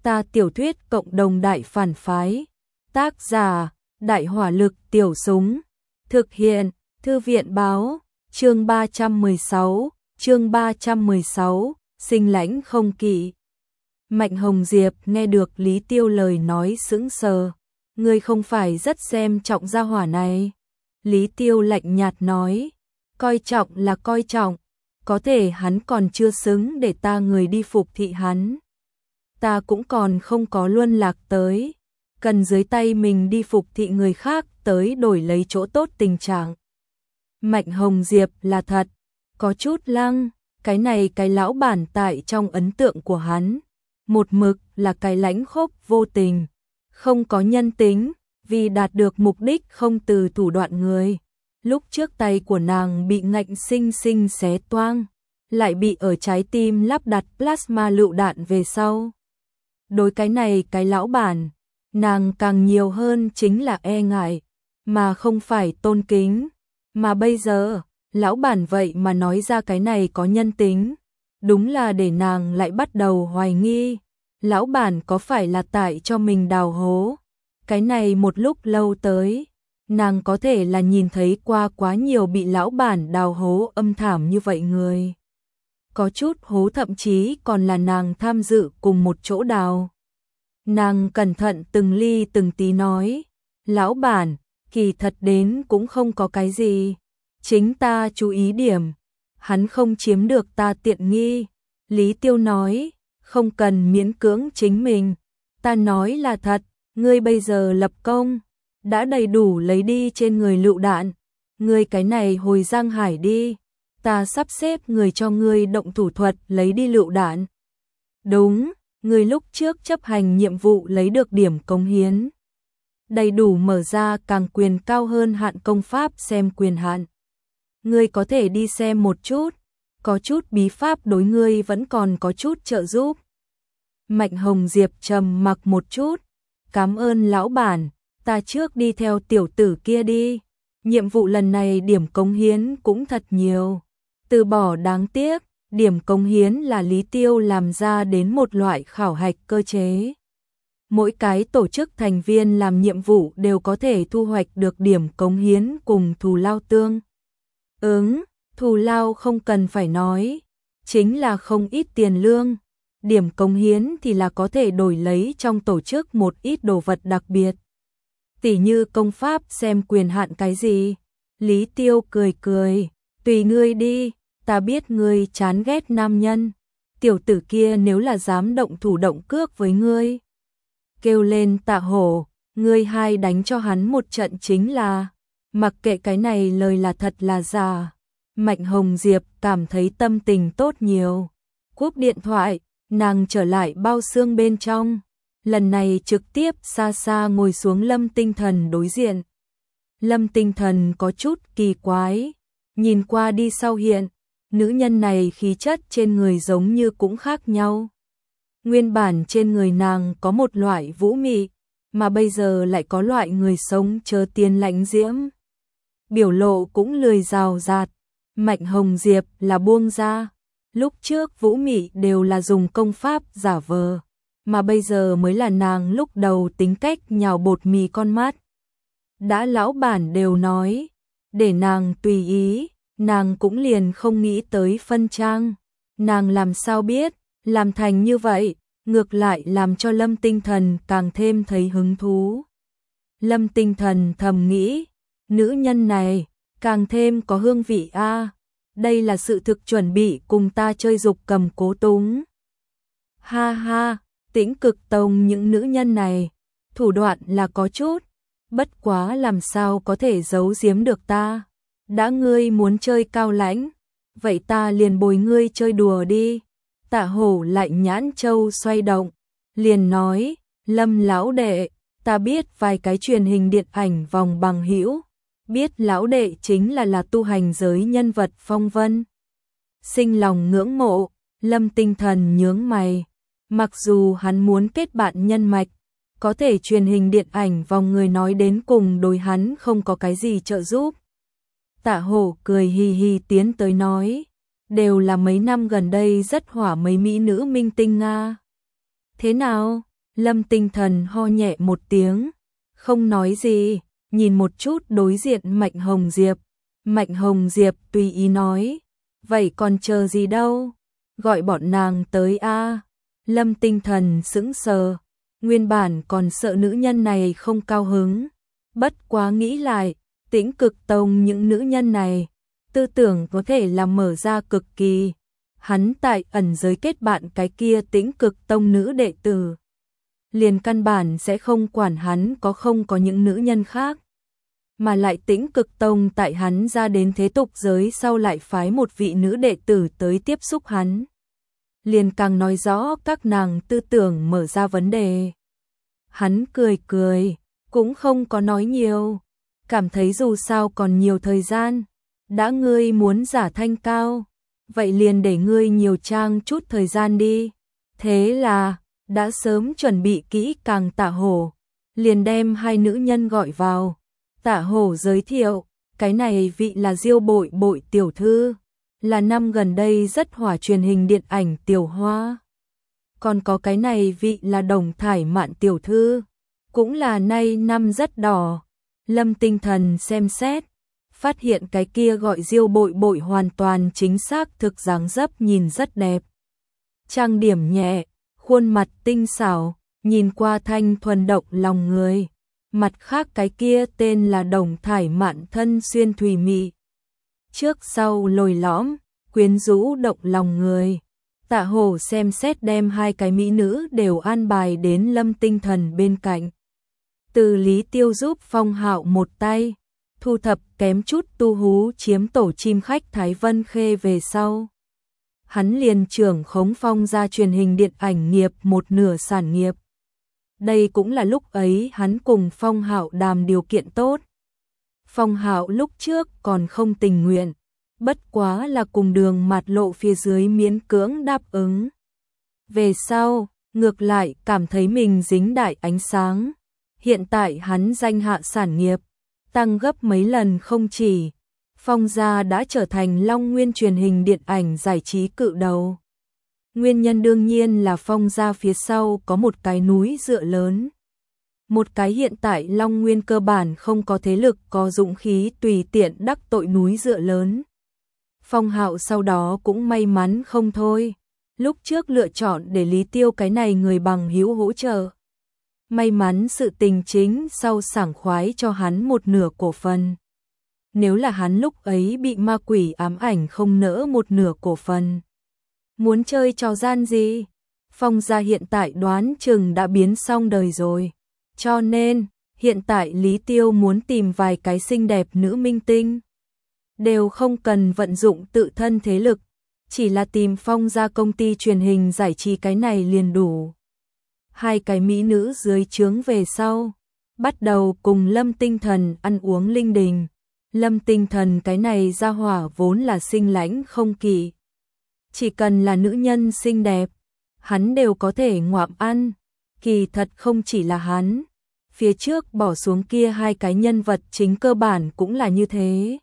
Ta tiểu thuyết cộng đồng đại phản phái. Tác giả, Đại hỏa lực tiểu súng. Thực hiện, Thư viện báo, chương 316, sinh lãnh không kỵ. Mạnh Hồng Diệp nghe được Lý Tiêu lời nói sững sờ. Ngươi không phải rất xem trọng gia hỏa này. Lý Tiêu lạnh nhạt nói, coi trọng là coi trọng, có thể hắn còn chưa xứng để ta người đi phục thị hắn. Ta cũng còn không có luân lạc tới, cần dưới tay mình đi phục thị người khác tới đổi lấy chỗ tốt tình trạng. Mạnh Hồng Diệp là thật, có chút lăng, cái này cái lão bản tại trong ấn tượng của hắn, một mực là cái lãnh khốc vô tình, không có nhân tính, vì đạt được mục đích không từ thủ đoạn người. Lúc trước tay của nàng bị ngạnh sinh sinh xé toang, lại bị ở trái tim lắp đặt plasma lựu đạn về sau. Đối cái này cái lão bản, nàng càng nhiều hơn chính là e ngại, mà không phải tôn kính. Mà bây giờ, lão bản vậy mà nói ra cái này có nhân tính, đúng là để nàng lại bắt đầu hoài nghi, lão bản có phải là tại cho mình đào hố. Cái này một lúc lâu tới, nàng có thể là nhìn thấy qua quá nhiều bị lão bản đào hố âm thảm như vậy người. Có chút hố thậm chí còn là nàng tham dự cùng một chỗ đào. Nàng cẩn thận từng ly từng tí nói, lão bản, kỳ thật đến cũng không có cái gì. Chính ta chú ý điểm, hắn không chiếm được ta tiện nghi. Lý Tiêu nói, không cần miễn cưỡng chính mình. Ta nói là thật, ngươi bây giờ lập công, đã đầy đủ lấy đi trên người lựu đạn. Ngươi cái này hồi Giang Hải đi, ta sắp xếp người cho ngươi động thủ thuật lấy đi lựu đạn. Đúng, ngươi lúc trước chấp hành nhiệm vụ lấy được điểm cống hiến. Đầy đủ mở ra càng quyền cao hơn hạn công pháp xem quyền hạn. Ngươi có thể đi xem một chút, có chút bí pháp đối ngươi vẫn còn có chút trợ giúp. Mạnh Hồng Diệp trầm mặc một chút, cảm ơn lão bản, ta trước đi theo tiểu tử kia đi. Nhiệm vụ lần này điểm cống hiến cũng thật nhiều. Từ bỏ đáng tiếc, điểm cống hiến là Lý Tiêu làm ra đến một loại khảo hạch cơ chế. Mỗi cái tổ chức thành viên làm nhiệm vụ đều có thể thu hoạch được điểm cống hiến cùng thù lao tương thù lao không cần phải nói, chính là không ít tiền lương. Điểm cống hiến thì là có thể đổi lấy trong tổ chức một ít đồ vật đặc biệt. Tỉ như công pháp xem quyền hạn cái gì. Lý Tiêu cười cười, tùy ngươi đi, ta biết ngươi chán ghét nam nhân. Tiểu tử kia nếu là dám động thủ động cước với ngươi, kêu lên Tạ Hổ, ngươi hai đánh cho hắn một trận chính là, mặc kệ cái này lời là thật là giả. Mạnh Hồng Diệp cảm thấy tâm tình tốt nhiều. Cúp điện thoại, nàng trở lại bao xương bên trong. Lần này trực tiếp xa xa ngồi xuống Lâm Tinh Thần đối diện. Lâm Tinh Thần có chút kỳ quái, nhìn qua đi sau hiện, nữ nhân này khí chất trên người giống như cũng khác nhau. Nguyên bản trên người nàng có một loại vũ mị, mà bây giờ lại có loại người sống chờ tiền lãnh diễm. Biểu lộ cũng lười rào rạt. Mạnh Hồng Diệp là buông ra. Lúc trước vũ mị đều là dùng công pháp giả vờ, mà bây giờ mới là nàng lúc đầu tính cách nhào bột mì con mắt. Đã lão bản đều nói, để nàng tùy ý, nàng cũng liền không nghĩ tới phân trang. Nàng làm sao biết, làm thành như vậy, ngược lại làm cho Lâm Tinh Thần càng thêm thấy hứng thú. Lâm Tinh Thần thầm nghĩ, nữ nhân này càng thêm có hương vị a. Đây là sự thực chuẩn bị cùng ta chơi dục cầm cố túng. Ha ha, Tĩnh Cực Tông những nữ nhân này, thủ đoạn là có chút, bất quá làm sao có thể giấu giếm được ta. Đã ngươi muốn chơi cao lãnh, vậy ta liền bồi ngươi chơi đùa đi. Tạ Hổ lại nhãn châu xoay động, liền nói, Lâm lão đệ, ta biết vài cái truyền hình điện ảnh vòng bằng hữu, biết lão đệ chính là tu hành giới nhân vật phong vân. Sinh lòng ngưỡng mộ, Lâm Tinh Thần nhướng mày, mặc dù hắn muốn kết bạn nhân mạch, có thể truyền hình điện ảnh vòng người nói đến cùng đối hắn không có cái gì trợ giúp. Tạ Hổ cười hì hì tiến tới nói, đều là mấy năm gần đây rất hỏa mấy mỹ nữ minh tinh Nga. Thế nào, Lâm Tinh Thần ho nhẹ một tiếng, không nói gì, nhìn một chút đối diện Mạnh Hồng Diệp. Mạnh Hồng Diệp tùy ý nói, vậy còn chờ gì đâu, gọi bọn nàng tới a. Lâm Tinh Thần sững sờ, nguyên bản còn sợ nữ nhân này không cao hứng, bất quá nghĩ lại, Tĩnh Cực Tông những nữ nhân này, tư tưởng có thể là mở ra cực kỳ. Hắn tại ẩn giới kết bạn cái kia Tĩnh Cực Tông nữ đệ tử, liền căn bản sẽ không quản hắn không có những nữ nhân khác. Mà lại Tĩnh Cực Tông tại hắn ra đến thế tục giới sau lại phái một vị nữ đệ tử tới tiếp xúc hắn. Liền càng nói rõ các nàng tư tưởng mở ra vấn đề. Hắn cười cười, cũng không có nói nhiều, cảm thấy dù sao còn nhiều thời gian, đã ngươi muốn giả thanh cao, vậy liền để ngươi nhiều trang chút thời gian đi. Thế là, đã sớm chuẩn bị kỹ càng Tạ Hổ, liền đem hai nữ nhân gọi vào. Tạ Hổ giới thiệu, cái này vị là Diêu Bội Bội tiểu thư, là năm gần đây rất hỏa truyền hình điện ảnh Tiểu Hoa. Còn có cái này vị là Đồng Thải Mạn tiểu thư, cũng là nay năm rất đỏ. Lâm Tinh Thần xem xét, phát hiện cái kia gọi Diêu Bội Bội hoàn toàn chính xác thực dáng dấp nhìn rất đẹp. Trang điểm nhẹ, khuôn mặt tinh xảo, nhìn qua thanh thuần động lòng người. Mặt khác cái kia tên là Đồng Thải Mạn thân xuyên thùy mị, trước sau lồi lõm, quyến rũ động lòng người. Tạ Hổ xem xét đem hai cái mỹ nữ đều an bài đến Lâm Tinh Thần bên cạnh. Từ Lý Tiêu giúp Phong Hạo một tay, thu thập kém chút tu hú chiếm tổ chim khách Thái Vân Khê về sau. Hắn liền trưởng khống Phong ra truyền hình điện ảnh nghiệp một nửa sản nghiệp. Đây cũng là lúc ấy hắn cùng Phong Hạo đàm điều kiện tốt. Phong Hạo lúc trước còn không tình nguyện, bất quá là cùng Đường Mạt Lộ phía dưới miễn cưỡng đáp ứng. Về sau, ngược lại cảm thấy mình dính đại ánh sáng. Hiện tại hắn danh hạ sản nghiệp, tăng gấp mấy lần không chỉ. Phong gia đã trở thành Long Nguyên truyền hình điện ảnh giải trí cự đầu. Nguyên nhân đương nhiên là Phong gia phía sau có một cái núi dựa lớn. Một cái hiện tại Long Nguyên cơ bản không có thế lực có dũng khí tùy tiện đắc tội núi dựa lớn. Phong Hạo sau đó cũng may mắn không thôi. Lúc trước lựa chọn để Lý Tiêu cái này người bằng hữu hỗ trợ. May mắn sự tình chính sau sảng khoái cho hắn một nửa cổ phần. Nếu là hắn lúc ấy bị ma quỷ ám ảnh không nỡ một nửa cổ phần. Muốn chơi trò gian gì? Phong gia hiện tại đoán chừng đã biến xong đời rồi. Cho nên, hiện tại Lý Tiêu muốn tìm vài cái xinh đẹp nữ minh tinh. Đều không cần vận dụng tự thân thế lực. Chỉ là tìm Phong gia công ty truyền hình giải trí cái này liền đủ. Hai cái mỹ nữ dưới trướng về sau. Bắt đầu cùng Lâm Tinh Thần ăn uống linh đình. Lâm Tinh Thần cái này ra hỏa vốn là xinh lãnh không kỵ. Chỉ cần là nữ nhân xinh đẹp, hắn đều có thể ngoạm ăn. Kỳ thật không chỉ là hắn. Phía trước bỏ xuống kia hai cái nhân vật chính cơ bản cũng là như thế.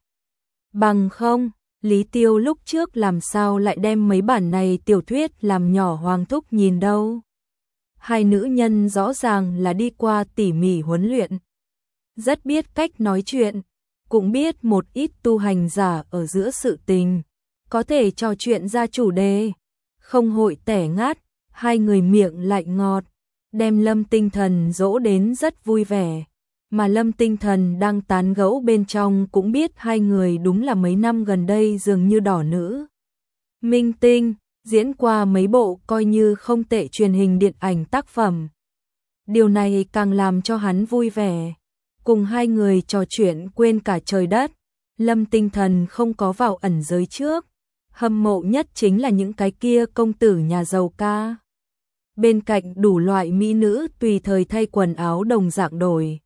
Bằng không, Lý Tiêu lúc trước làm sao lại đem mấy bản này tiểu thuyết làm nhỏ Hoàng Thúc nhìn đâu. Hai nữ nhân rõ ràng là đi qua tỉ mỉ huấn luyện. Rất biết cách nói chuyện, cũng biết một ít tu hành giả ở giữa sự tình. Có thể trò chuyện ra chủ đề, không hội tẻ ngát, hai người miệng lại ngọt, đem Lâm Tinh Thần dỗ đến rất vui vẻ. Mà Lâm Tinh Thần đang tán gẫu bên trong cũng biết hai người đúng là mấy năm gần đây dường như đỏ nữ. Minh tinh, diễn qua mấy bộ coi như không tệ truyền hình điện ảnh tác phẩm. Điều này càng làm cho hắn vui vẻ. Cùng hai người trò chuyện quên cả trời đất. Lâm Tinh Thần không có vào ẩn giới trước. Hâm mộ nhất chính là những cái kia công tử nhà giàu ca. Bên cạnh đủ loại mỹ nữ tùy thời thay quần áo đồng dạng đổi.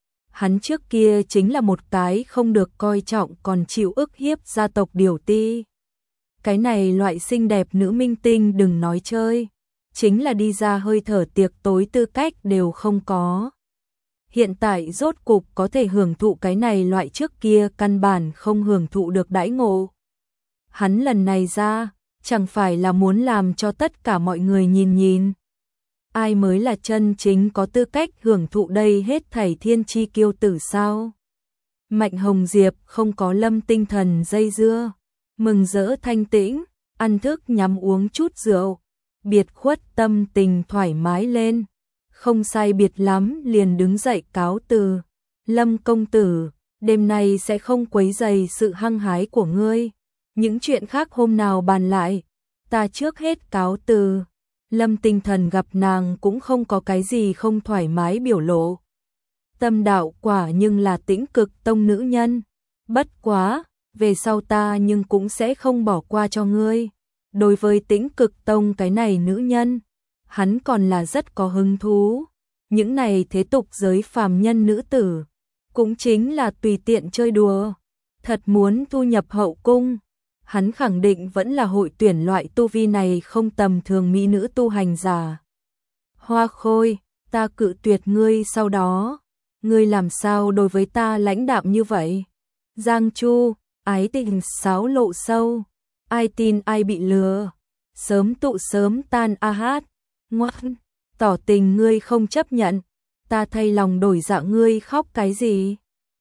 Hắn trước kia chính là một cái không được coi trọng còn chịu ức hiếp gia tộc điều ti. Cái này loại xinh đẹp nữ minh tinh đừng nói chơi. Chính là đi ra hơi thở tiệc tối tư cách đều không có. Hiện tại rốt cục có thể hưởng thụ cái này loại trước kia căn bản không hưởng thụ được đãi ngộ. Hắn lần này ra, chẳng phải là muốn làm cho tất cả mọi người nhìn nhìn. ai mới là chân chính có tư cách hưởng thụ đây hết thảy thiên chi kiêu tử sao? Mạnh Hồng Diệp không có Lâm Tinh Thần dây dưa, mừng rỡ thanh tĩnh, ăn thức nhắm uống chút rượu, biệt khuất tâm tình thoải mái lên, không sai biệt lắm liền đứng dậy cáo từ. Lâm công tử, đêm nay sẽ không quấy rầy sự hăng hái của ngươi, những chuyện khác hôm nào bàn lại, ta trước hết cáo từ. Lâm Tinh Thần gặp nàng cũng không có cái gì không thoải mái biểu lộ. Tâm đạo quả nhưng là Tĩnh Cực Tông nữ nhân, bất quá, về sau ta nhưng cũng sẽ không bỏ qua cho ngươi. Đối với Tĩnh Cực Tông cái này nữ nhân, hắn còn là rất có hứng thú. Những này thế tục giới phàm nhân nữ tử, cũng chính là tùy tiện chơi đùa. Thật muốn thu nhập hậu cung, hắn khẳng định vẫn là hội tuyển loại tu vi này không tầm thường mỹ nữ tu hành giả. Hoa Khôi, ta cự tuyệt ngươi sau đó, ngươi làm sao đối với ta lãnh đạm như vậy? Giang Chu, ái tình xáo lộ sâu, ai tin ai bị lừa, sớm tụ sớm tan a hát, ngoan, tỏ tình ngươi không chấp nhận, ta thay lòng đổi dạ ngươi khóc cái gì?